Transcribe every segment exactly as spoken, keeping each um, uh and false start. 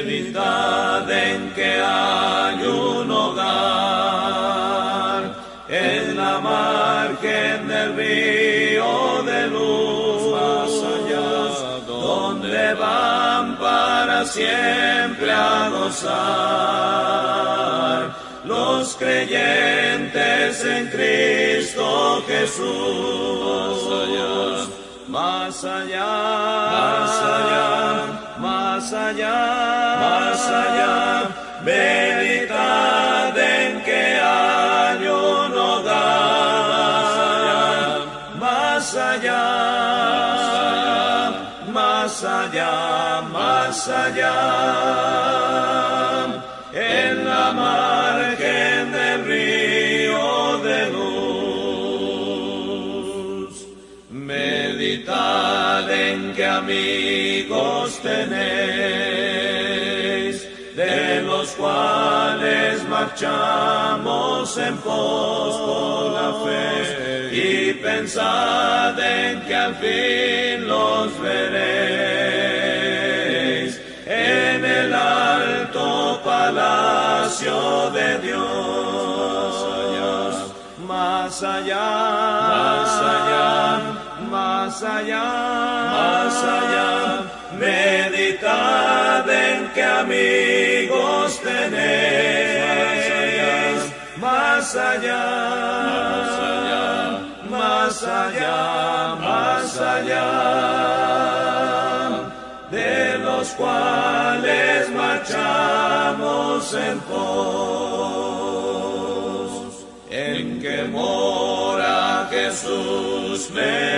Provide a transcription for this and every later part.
meditad en que hay un hogar en la margen del río de luz, más allá, donde van para siempre a gozar los creyentes en Cristo Jesús. Más allá, más allá, más allá, más allá, meditad en que hay un hogar, más allá, más allá, más allá, en la margen del río de luz. Meditad en que amigos tenéis, de los cuales marchamos en pos por la fe, y pensad en que al fin los veréis en el alto palacio de Dios. Más allá, más allá, más allá, más allá, meditad en que amigos tenéis, más allá, más allá, más allá, más allá, de los cuales marchamos en pos, en que mora Jesús,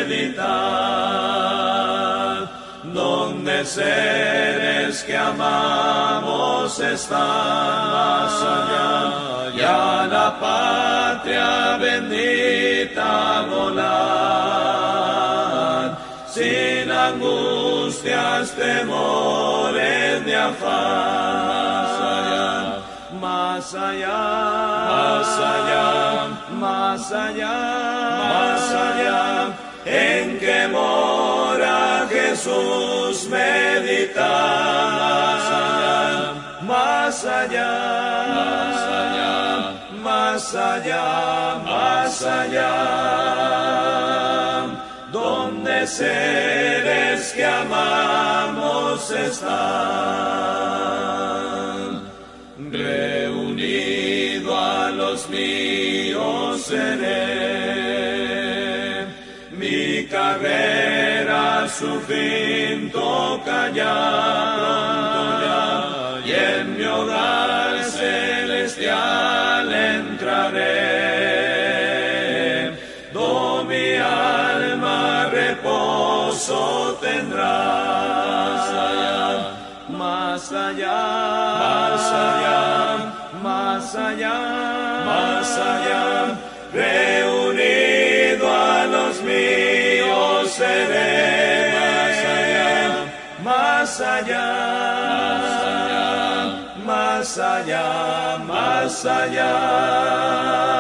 meditad, donde seres que amamos están, más allá, y a la patria bendita volar, sin angustias, temores ni afán. Más allá, más allá, más allá, más allá, en que mora Jesús, meditad, más allá, más allá, más allá, más allá, donde seres que amamos están, reunido a los míos seré, mi carrera su fin toca ya, pronto ya, y en mi hogar celestial entraré, do mi alma reposo tendrá, más allá, más allá, más allá, más allá, reunido a los míos seré, más allá, más allá, más allá, más allá,